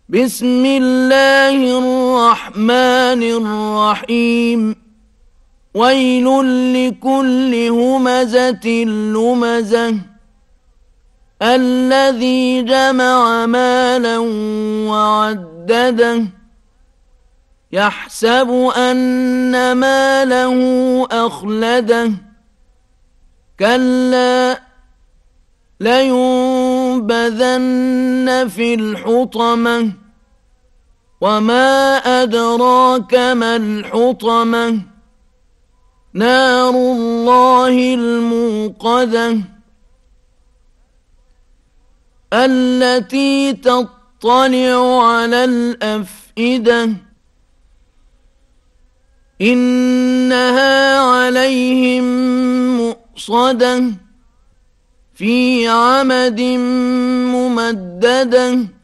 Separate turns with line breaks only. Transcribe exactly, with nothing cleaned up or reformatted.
بسم الله الرحمن الرحيم ويل لكل همزة لمزة الذي جمع مالا وعدده يحسب أن ماله أخلده كلا لينبذن في الحطمة وما أدراك ما الحطمة نار الله الموقدة التي تطلع على الأفئدة إنها عليهم مؤصدة في عمد ممددة